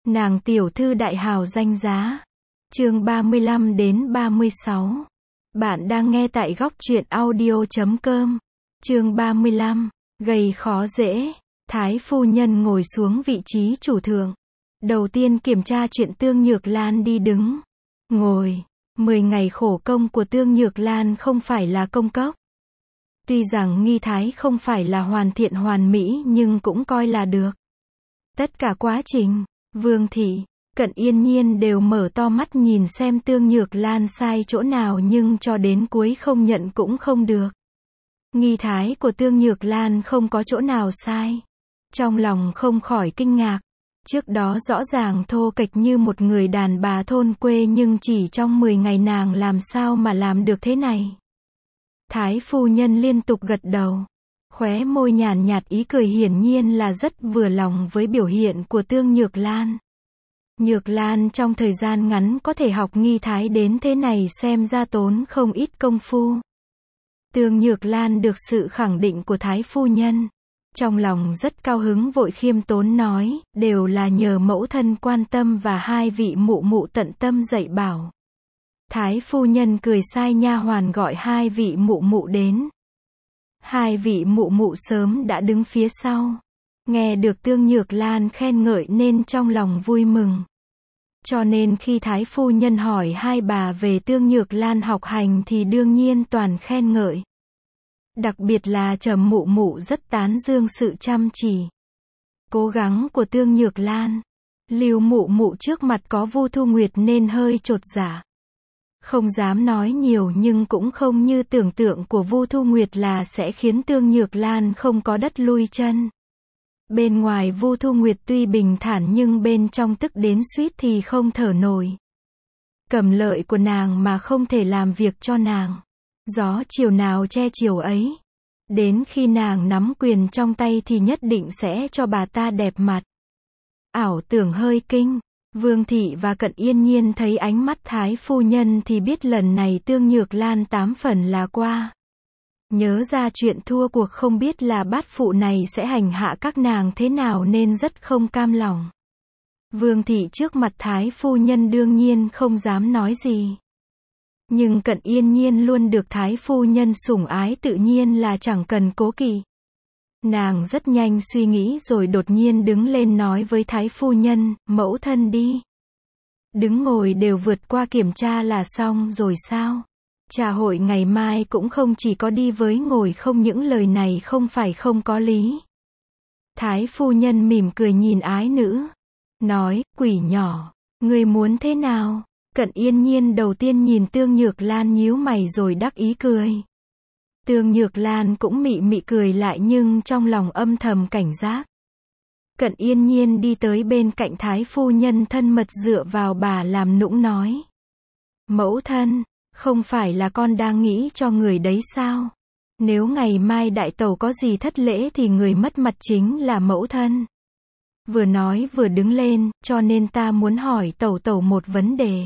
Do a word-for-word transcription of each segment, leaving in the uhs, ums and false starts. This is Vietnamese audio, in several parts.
Nàng tiểu thư đại hào danh giá. Chương ba mươi lăm đến ba mươi sáu. Bạn đang nghe tại góc truyện audio chấm com. Chương ba mươi lăm. Gầy khó dễ. Thái phu nhân ngồi xuống vị trí chủ thượng. Đầu tiên kiểm tra chuyện Tương Nhược Lan đi đứng. Ngồi. Mười ngày khổ công của Tương Nhược Lan không phải là công cốc. Tuy rằng nghi thái không phải là hoàn thiện hoàn mỹ nhưng cũng coi là được. Tất cả quá trình, Vương Thị, Cận Yên Nhiên đều mở to mắt nhìn xem Tương Nhược Lan sai chỗ nào nhưng cho đến cuối không nhận cũng không được. Nghi thái của Tương Nhược Lan không có chỗ nào sai. Trong lòng không khỏi kinh ngạc. Trước đó rõ ràng thô kệch như một người đàn bà thôn quê nhưng chỉ trong mười ngày nàng làm sao mà làm được thế này. Thái phu nhân liên tục gật đầu. Khóe môi nhàn nhạt ý cười hiển nhiên là rất vừa lòng với biểu hiện của Tương Nhược Lan. Nhược Lan trong thời gian ngắn có thể học nghi thái đến thế này xem ra tốn không ít công phu. Tương Nhược Lan được sự khẳng định của Thái phu nhân. Trong lòng rất cao hứng vội khiêm tốn nói, đều là nhờ mẫu thân quan tâm và hai vị mụ mụ tận tâm dạy bảo. Thái phu nhân cười sai nha hoàn gọi hai vị mụ mụ đến. Hai vị mụ mụ sớm đã đứng phía sau. Nghe được Tương Nhược Lan khen ngợi nên trong lòng vui mừng. Cho nên khi Thái phu nhân hỏi hai bà về Tương Nhược Lan học hành thì đương nhiên toàn khen ngợi. Đặc biệt là Trầm mụ mụ rất tán dương sự chăm chỉ, cố gắng của Tương Nhược Lan. Lưu mụ mụ trước mặt có Vu Thu Nguyệt nên hơi chột dạ. Không dám nói nhiều nhưng cũng không như tưởng tượng của Vu Thu Nguyệt là sẽ khiến Tương Nhược Lan không có đất lui chân. Bên ngoài Vu Thu Nguyệt tuy bình thản nhưng bên trong tức đến suýt thì không thở nổi. Cầm lợi của nàng mà không thể làm việc cho nàng. Gió chiều nào che chiều ấy. Đến khi nàng nắm quyền trong tay thì nhất định sẽ cho bà ta đẹp mặt. Ảo tưởng hơi kinh. Vương Thị và Cận Yên Nhiên thấy ánh mắt Thái phu nhân thì biết lần này Tương Nhược Lan tám phần là qua. Nhớ ra chuyện thua cuộc không biết là bát phụ này sẽ hành hạ các nàng thế nào nên rất không cam lòng. Vương Thị trước mặt Thái phu nhân đương nhiên không dám nói gì. Nhưng Cận Yên Nhiên luôn được Thái phu nhân sủng ái tự nhiên là chẳng cần cố kỵ. Nàng rất nhanh suy nghĩ rồi đột nhiên đứng lên nói với Thái phu nhân, mẫu thân đi. Đứng ngồi đều vượt qua kiểm tra là xong rồi sao? Trà hội ngày mai cũng không chỉ có đi với ngồi không, những lời này không phải không có lý. Thái phu nhân mỉm cười nhìn ái nữ. Nói, quỷ nhỏ, ngươi muốn thế nào? Cận Yên Nhiên đầu tiên nhìn Tương Nhược Lan nhíu mày rồi đắc ý cười. Tương Nhược Lan cũng mị mị cười lại nhưng trong lòng âm thầm cảnh giác. Cận Yên Nhiên đi tới bên cạnh Thái phu nhân thân mật dựa vào bà làm nũng nói. Mẫu thân, không phải là con đang nghĩ cho người đấy sao? Nếu ngày mai đại tẩu có gì thất lễ thì người mất mặt chính là mẫu thân. Vừa nói vừa đứng lên, cho nên ta muốn hỏi tẩu tẩu một vấn đề.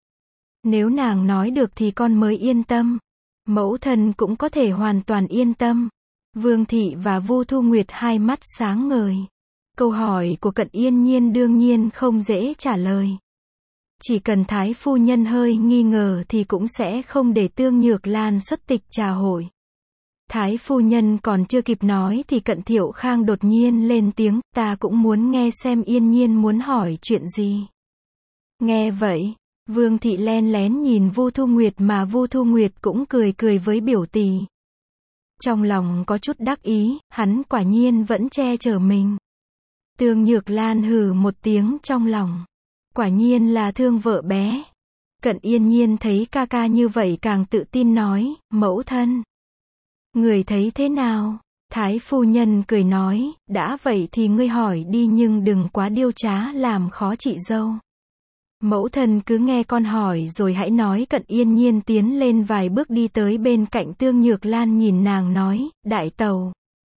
Nếu nàng nói được thì con mới yên tâm. Mẫu thân cũng có thể hoàn toàn yên tâm. Vương Thị và Vu Thu Nguyệt hai mắt sáng ngời. Câu hỏi của Cận Yên Nhiên đương nhiên không dễ trả lời. Chỉ cần Thái phu nhân hơi nghi ngờ thì cũng sẽ không để Tương Nhược Lan xuất tịch trà hội. Thái phu nhân còn chưa kịp nói thì Cận Thiệu Khang đột nhiên lên tiếng, ta cũng muốn nghe xem Yên Nhiên muốn hỏi chuyện gì. Nghe vậy, Vương Thị len lén nhìn Vu Thu Nguyệt mà Vu Thu Nguyệt cũng cười cười với biểu tỳ. Trong lòng có chút đắc ý, hắn quả nhiên vẫn che chở mình. Tương Nhược Lan hừ một tiếng trong lòng. Quả nhiên là thương vợ bé. Cận Yên Nhiên thấy ca ca như vậy càng tự tin nói, mẫu thân. Người thấy thế nào? Thái phu nhân cười nói, đã vậy thì ngươi hỏi đi nhưng đừng quá điêu trá làm khó chị dâu. Mẫu thân cứ nghe con hỏi rồi hãy nói. Cận Yên Nhiên tiến lên vài bước đi tới bên cạnh Tương Nhược Lan nhìn nàng nói, đại tẩu.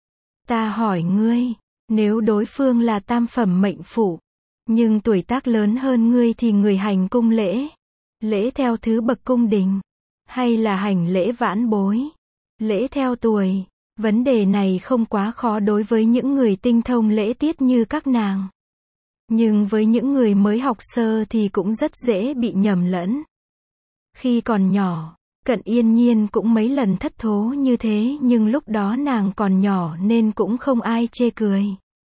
Ta hỏi ngươi, nếu đối phương là tam phẩm mệnh phụ, nhưng tuổi tác lớn hơn ngươi thì người hành cung lễ, lễ theo thứ bậc cung đình, hay là hành lễ vãn bối, lễ theo tuổi, vấn đề này không quá khó đối với những người tinh thông lễ tiết như các nàng. Nhưng với những người mới học sơ thì cũng rất dễ bị nhầm lẫn. Khi còn nhỏ, Cận Yên Nhiên cũng mấy lần thất thố như thế, nhưng lúc đó nàng còn nhỏ nên cũng không ai chê cười.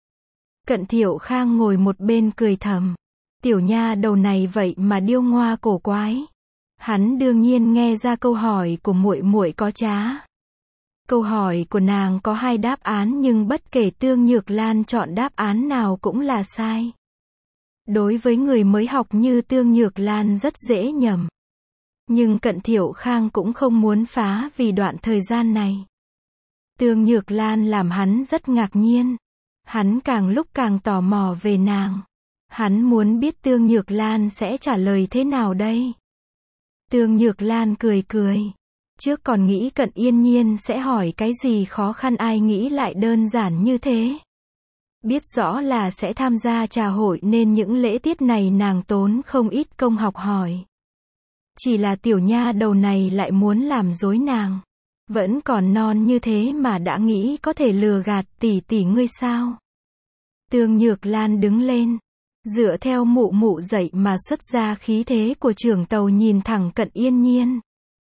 Cận Thiệu Khang ngồi một bên cười thầm. Tiểu nha đầu này vậy mà điêu ngoa cổ quái. Hắn đương nhiên nghe ra câu hỏi của muội muội có trá. Câu hỏi của nàng có hai đáp án nhưng bất kể Tương Nhược Lan chọn đáp án nào cũng là sai. Đối với người mới học như Tương Nhược Lan rất dễ nhầm. Nhưng Cận Thiệu Khang cũng không muốn phá vì đoạn thời gian này. Tương Nhược Lan làm hắn rất ngạc nhiên. Hắn càng lúc càng tò mò về nàng. Hắn muốn biết Tương Nhược Lan sẽ trả lời thế nào đây. Tương Nhược Lan cười cười. Trước còn nghĩ Cận Yên Nhiên sẽ hỏi cái gì khó khăn, ai nghĩ lại đơn giản như thế. Biết rõ là sẽ tham gia trà hội nên những lễ tiết này nàng tốn không ít công học hỏi. Chỉ là tiểu nha đầu này lại muốn làm dối nàng. Vẫn còn non như thế mà đã nghĩ có thể lừa gạt tỷ tỷ ngươi sao? Tương Nhược Lan đứng lên, dựa theo mụ mụ dạy mà xuất ra khí thế của trưởng tàu nhìn thẳng Cận Yên Nhiên.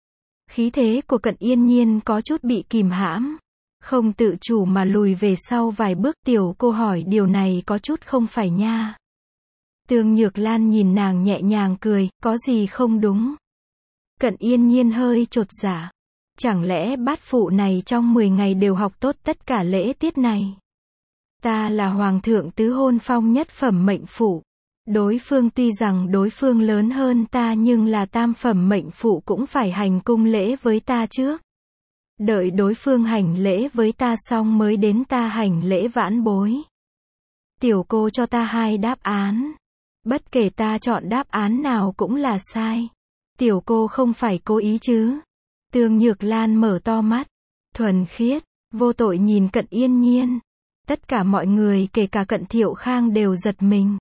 Khí thế của Cận Yên Nhiên có chút bị kìm hãm, không tự chủ mà lùi về sau vài bước. Tiểu cô hỏi điều này có chút không phải nha. Tương Nhược Lan nhìn nàng nhẹ nhàng cười, có gì không đúng? Cận Yên Nhiên hơi chột dạ. Chẳng lẽ bát phụ này trong mười ngày đều học tốt tất cả lễ tiết này? Ta là hoàng thượng tứ hôn phong nhất phẩm mệnh phụ. Đối phương tuy rằng đối phương lớn hơn ta nhưng là tam phẩm mệnh phụ cũng phải hành cung lễ với ta trước. Đợi đối phương hành lễ với ta xong mới đến ta hành lễ vãn bối. Tiểu cô cho ta hai đáp án. Bất kể ta chọn đáp án nào cũng là sai. Tiểu cô không phải cố ý chứ? Tương Nhược Lan mở to mắt, thuần khiết, vô tội nhìn Cận Yên Nhiên. Tất cả mọi người kể cả Cận Thiệu Khang đều giật mình.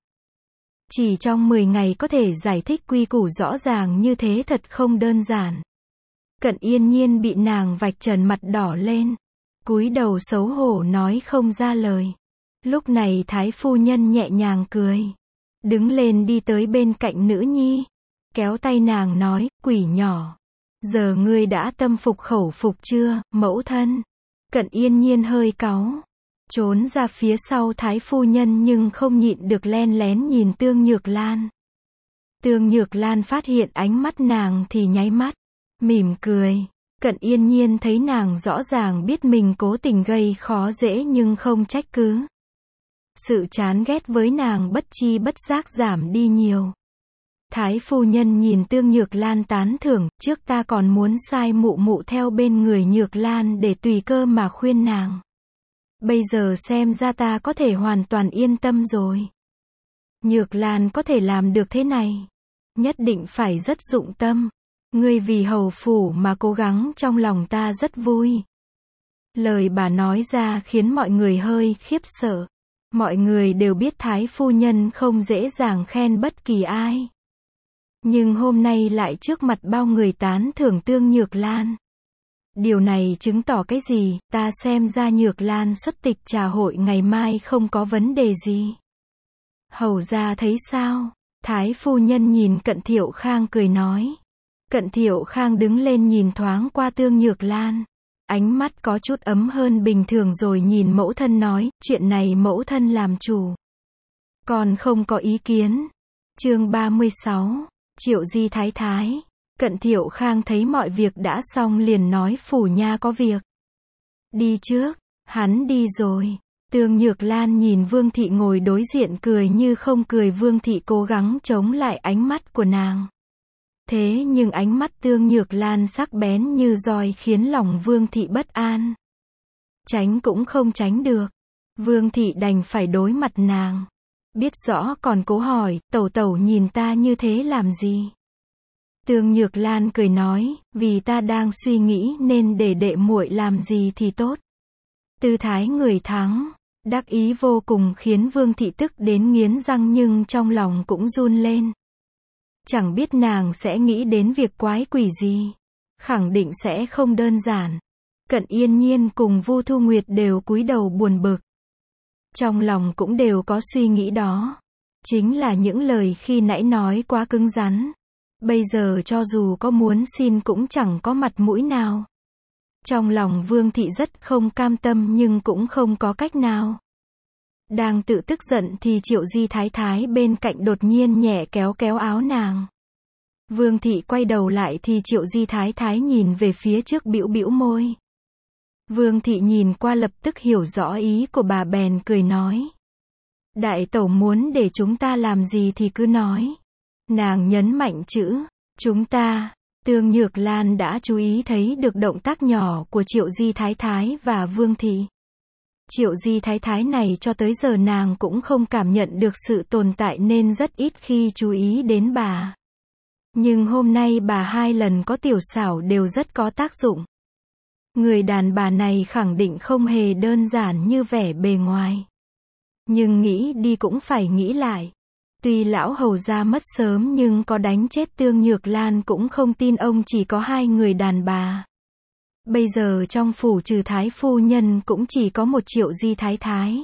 Chỉ trong mười ngày có thể giải thích quy củ rõ ràng như thế thật không đơn giản. Cận Yên Nhiên bị nàng vạch trần mặt đỏ lên, cúi đầu xấu hổ nói không ra lời. Lúc này Thái phu nhân nhẹ nhàng cười, đứng lên đi tới bên cạnh nữ nhi, kéo tay nàng nói, quỷ nhỏ, giờ ngươi đã tâm phục khẩu phục chưa, mẫu thân? Cận Yên Nhiên hơi cáu, trốn ra phía sau Thái phu nhân nhưng không nhịn được len lén nhìn Tương Nhược Lan. Tương Nhược Lan phát hiện ánh mắt nàng thì nháy mắt, mỉm cười. Cận Yên Nhiên thấy nàng rõ ràng biết mình cố tình gây khó dễ nhưng không trách cứ. Sự chán ghét với nàng bất chi bất giác giảm đi nhiều. Thái phu nhân nhìn Tương Nhược Lan tán thưởng, trước ta còn muốn sai mụ mụ theo bên người Nhược Lan để tùy cơ mà khuyên nàng. Bây giờ xem ra ta có thể hoàn toàn yên tâm rồi. Nhược Lan có thể làm được thế này, nhất định phải rất dụng tâm. Ngươi vì hầu phủ mà cố gắng trong lòng ta rất vui. Lời bà nói ra khiến mọi người hơi khiếp sợ. Mọi người đều biết Thái phu nhân không dễ dàng khen bất kỳ ai. Nhưng hôm nay lại trước mặt bao người tán thưởng Tương Nhược Lan. Điều này chứng tỏ cái gì? Ta xem ra Nhược Lan xuất tịch trà hội ngày mai không có vấn đề gì. Hầu gia thấy sao? Thái phu nhân nhìn Cận Thiệu Khang cười nói. Cận Thiệu Khang đứng lên nhìn thoáng qua Tương Nhược Lan. Ánh mắt có chút ấm hơn bình thường rồi nhìn mẫu thân nói, chuyện này mẫu thân làm chủ. Còn không có ý kiến. Chương ba mươi sáu, Triệu Di Thái Thái. Cận Thiệu Khang thấy mọi việc đã xong liền nói phủ nha có việc. Đi trước, hắn đi rồi. Tương Nhược Lan nhìn Vương Thị ngồi đối diện cười như không cười. Vương Thị cố gắng chống lại ánh mắt của nàng. Thế nhưng ánh mắt Tương Nhược Lan sắc bén như roi khiến lòng Vương Thị bất an. Tránh cũng không tránh được. Vương Thị đành phải đối mặt nàng. Biết rõ còn cố hỏi, tẩu tẩu nhìn ta như thế làm gì? Tương Nhược Lan cười nói, vì ta đang suy nghĩ nên để đệ muội làm gì thì tốt. Tư thái người thắng, đắc ý vô cùng khiến Vương Thị tức đến nghiến răng nhưng trong lòng cũng run lên. Chẳng biết nàng sẽ nghĩ đến việc quái quỷ gì. Khẳng định sẽ không đơn giản. Cận Yên Nhiên cùng Vu Thu Nguyệt đều cúi đầu buồn bực. Trong lòng cũng đều có suy nghĩ đó. Chính là những lời khi nãy nói quá cứng rắn. Bây giờ cho dù có muốn xin cũng chẳng có mặt mũi nào. Trong lòng Vương Thị rất không cam tâm nhưng cũng không có cách nào. Đang tự tức giận thì Triệu Di Thái Thái bên cạnh đột nhiên nhẹ kéo kéo áo nàng. Vương Thị quay đầu lại thì Triệu Di Thái Thái nhìn về phía trước bĩu bĩu môi. Vương Thị nhìn qua lập tức hiểu rõ ý của bà bèn cười nói. Đại tẩu muốn để chúng ta làm gì thì cứ nói. Nàng nhấn mạnh chữ, chúng ta. Tương Nhược Lan đã chú ý thấy được động tác nhỏ của Triệu Di Thái Thái và Vương Thị. Triệu Di Thái Thái này cho tới giờ nàng cũng không cảm nhận được sự tồn tại nên rất ít khi chú ý đến bà. Nhưng hôm nay bà hai lần có tiểu xảo đều rất có tác dụng. Người đàn bà này khẳng định không hề đơn giản như vẻ bề ngoài. Nhưng nghĩ đi cũng phải nghĩ lại. Tuy lão hầu gia mất sớm nhưng có đánh chết Tương Nhược Lan cũng không tin ông chỉ có hai người đàn bà. Bây giờ trong phủ trừ thái phu nhân cũng chỉ có một Triệu Di Thái Thái.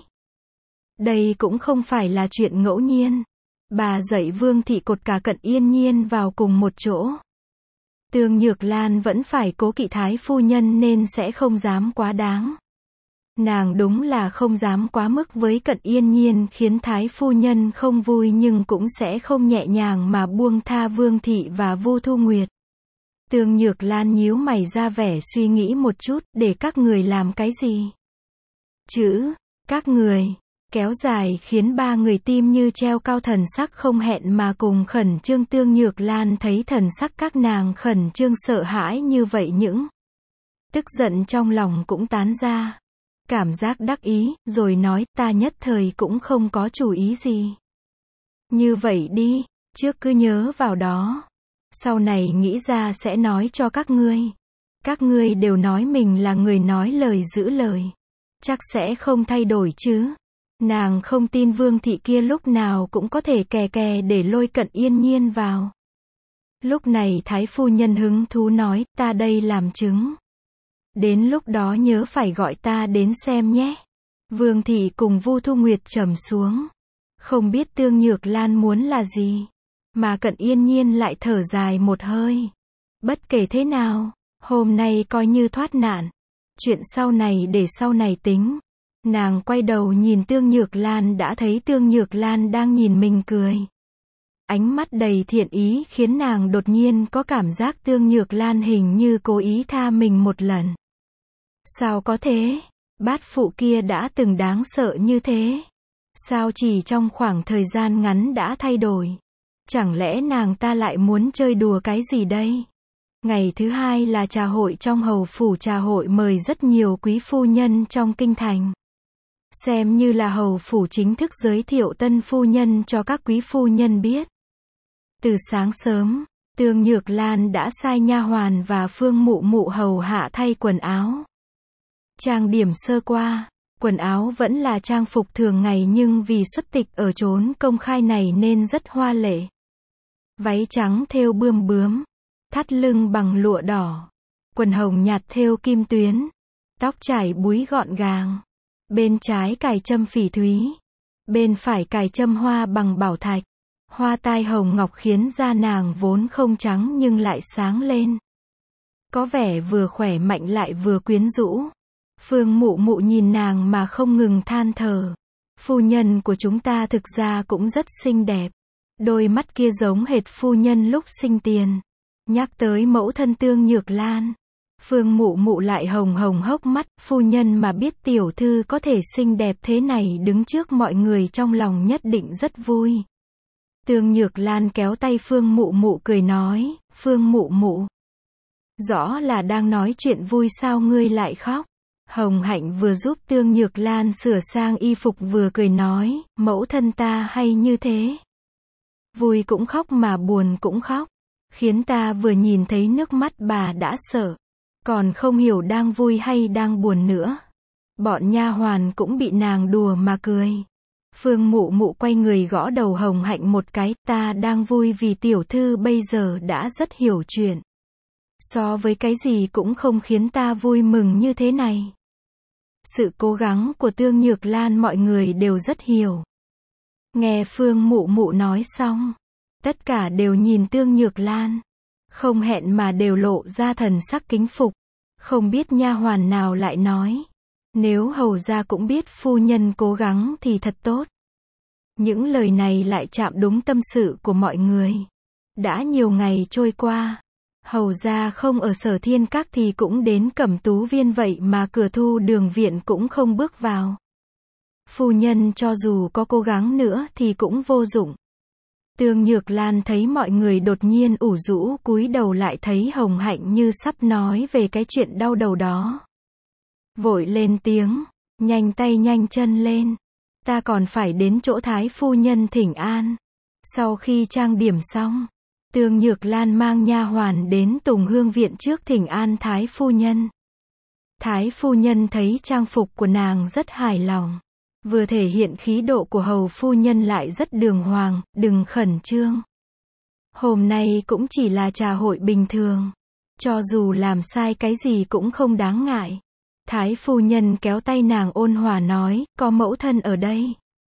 Đây cũng không phải là chuyện ngẫu nhiên. Bà dạy Vương Thị cột cả Cận Yên Nhiên vào cùng một chỗ. Tương Nhược Lan vẫn phải cố kỵ thái phu nhân nên sẽ không dám quá đáng. Nàng đúng là không dám quá mức với Cận Yên Nhiên khiến thái phu nhân không vui nhưng cũng sẽ không nhẹ nhàng mà buông tha Vương Thị và Vu Thu Nguyệt. Tương Nhược Lan nhíu mày ra vẻ suy nghĩ một chút, để các người làm cái gì? Chữ, các người, kéo dài khiến ba người tim như treo cao, thần sắc không hẹn mà cùng khẩn trương. Tương Nhược Lan thấy thần sắc các nàng khẩn trương sợ hãi như vậy những tức giận trong lòng cũng tán ra. Cảm giác đắc ý, rồi nói, ta nhất thời cũng không có chủ ý gì. Như vậy đi, trước cứ nhớ vào đó. Sau này nghĩ ra sẽ nói cho các ngươi. Các ngươi đều nói mình là người nói lời giữ lời. Chắc sẽ không thay đổi chứ. Nàng không tin Vương Thị kia lúc nào cũng có thể kè kè để lôi Cận Yên Nhiên vào. Lúc này thái phu nhân hứng thú nói, ta đây làm chứng. Đến lúc đó nhớ phải gọi ta đến xem nhé. Vương Thị cùng Vu Thu Nguyệt trầm xuống. Không biết Tương Nhược Lan muốn là gì. Mà Cận Yên Nhiên lại thở dài một hơi. Bất kể thế nào, hôm nay coi như thoát nạn. Chuyện sau này để sau này tính. Nàng quay đầu nhìn Tương Nhược Lan đã thấy Tương Nhược Lan đang nhìn mình cười. Ánh mắt đầy thiện ý khiến nàng đột nhiên có cảm giác Tương Nhược Lan hình như cố ý tha mình một lần. Sao có thế? Bát phụ kia đã từng đáng sợ như thế. Sao chỉ trong khoảng thời gian ngắn đã thay đổi? Chẳng lẽ nàng ta lại muốn chơi đùa cái gì đây? Ngày thứ hai là trà hội trong hầu phủ. Trà hội mời rất nhiều quý phu nhân trong kinh thành. Xem như là hầu phủ chính thức giới thiệu tân phu nhân cho các quý phu nhân biết. Từ sáng sớm, Tương Nhược Lan đã sai nha hoàn và Phương Mụ Mụ hầu hạ thay quần áo. Trang điểm sơ qua, quần áo vẫn là trang phục thường ngày nhưng vì xuất tịch ở chốn công khai này nên rất hoa lệ. Váy trắng thêu bươm bướm, thắt lưng bằng lụa đỏ, quần hồng nhạt thêu kim tuyến, tóc trải búi gọn gàng. Bên trái cài châm phỉ thúy, bên phải cài châm hoa bằng bảo thạch. Hoa tai hồng ngọc khiến da nàng vốn không trắng nhưng lại sáng lên. Có vẻ vừa khỏe mạnh lại vừa quyến rũ. Phương Mụ Mụ nhìn nàng mà không ngừng than thở. Phu nhân của chúng ta thực ra cũng rất xinh đẹp. Đôi mắt kia giống hệt phu nhân lúc sinh tiền. Nhắc tới mẫu thân Tương Nhược Lan, Phương Mụ Mụ lại hồng hồng hốc mắt. Phu nhân mà biết tiểu thư có thể xinh đẹp thế này đứng trước mọi người trong lòng nhất định rất vui. Tương Nhược Lan kéo tay Phương Mụ Mụ cười nói, Phương Mụ Mụ, rõ là đang nói chuyện vui sao ngươi lại khóc? Hồng Hạnh vừa giúp Tương Nhược Lan sửa sang y phục vừa cười nói, mẫu thân ta hay như thế. Vui cũng khóc mà buồn cũng khóc. Khiến ta vừa nhìn thấy nước mắt bà đã sợ. Còn không hiểu đang vui hay đang buồn nữa. Bọn nha hoàn cũng bị nàng đùa mà cười. Phương Mụ Mụ quay người gõ đầu Hồng Hạnh một cái, ta đang vui vì tiểu thư bây giờ đã rất hiểu chuyện. So với cái gì cũng không khiến ta vui mừng như thế này. Sự cố gắng của Tương Nhược Lan mọi người đều rất hiểu. Nghe Phương Mụ Mụ nói xong, tất cả đều nhìn Tương Nhược Lan, không hẹn mà đều lộ ra thần sắc kính phục. Không biết nha hoàn nào lại nói, nếu hầu gia cũng biết phu nhân cố gắng thì thật tốt. Những lời này lại chạm đúng tâm sự của mọi người. Đã nhiều ngày trôi qua, hầu gia không ở Sở Thiên Các thì cũng đến Cẩm Tú Viên, vậy mà cửa Thu Đường viện cũng không bước vào. Phu nhân cho dù có cố gắng nữa thì cũng vô dụng. Tương Nhược Lan thấy mọi người đột nhiên ủ rũ cúi đầu, lại thấy Hồng Hạnh như sắp nói về cái chuyện đau đầu đó. Vội lên tiếng, nhanh tay nhanh chân lên. Ta còn phải đến chỗ Thái phu nhân thỉnh an. Sau khi trang điểm xong, Tương Nhược Lan mang nha hoàn đến Tùng Hương viện trước thỉnh an Thái phu nhân. Thái phu nhân thấy trang phục của nàng rất hài lòng. Vừa thể hiện khí độ của hầu phu nhân lại rất đường hoàng, đừng khẩn trương. Hôm nay cũng chỉ là trà hội bình thường. Cho dù làm sai cái gì cũng không đáng ngại. Thái phu nhân kéo tay nàng ôn hòa nói, có mẫu thân ở đây.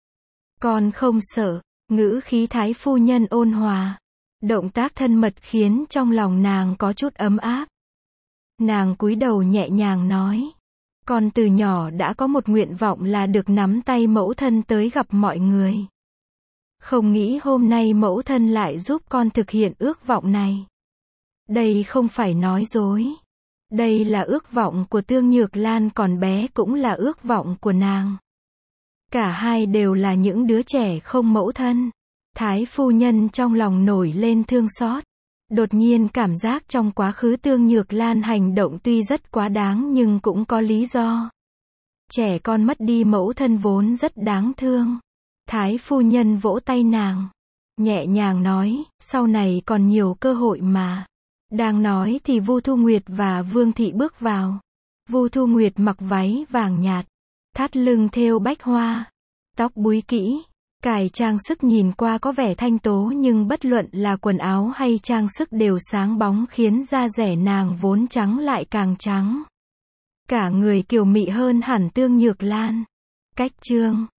Con không sợ. Ngữ khí Thái phu nhân ôn hòa. Động tác thân mật khiến trong lòng nàng có chút ấm áp. Nàng cúi đầu nhẹ nhàng nói. Con từ nhỏ đã có một nguyện vọng là được nắm tay mẫu thân tới gặp mọi người. Không nghĩ hôm nay mẫu thân lại giúp con thực hiện ước vọng này. Đây không phải nói dối. Đây là ước vọng của Tương Nhược Lan còn bé, cũng là ước vọng của nàng. Cả hai đều là những đứa trẻ không mẫu thân. Thái phu nhân trong lòng nổi lên thương xót. Đột nhiên cảm giác trong quá khứ Tương Nhược Lan hành động tuy rất quá đáng nhưng cũng có lý do. Trẻ con mất đi mẫu thân vốn rất đáng thương. Thái phu nhân vỗ tay nàng, nhẹ nhàng nói, sau này còn nhiều cơ hội mà. Đang nói thì Vu Thu Nguyệt và Vương Thị bước vào. Vu Thu Nguyệt mặc váy vàng nhạt, thắt lưng thêu bách hoa, tóc búi kỹ, cài trang sức nhìn qua có vẻ thanh tố nhưng bất luận là quần áo hay trang sức đều sáng bóng khiến da dẻ nàng vốn trắng lại càng trắng. Cả người kiều mị hơn hẳn Tương Nhược Lan. Cách chương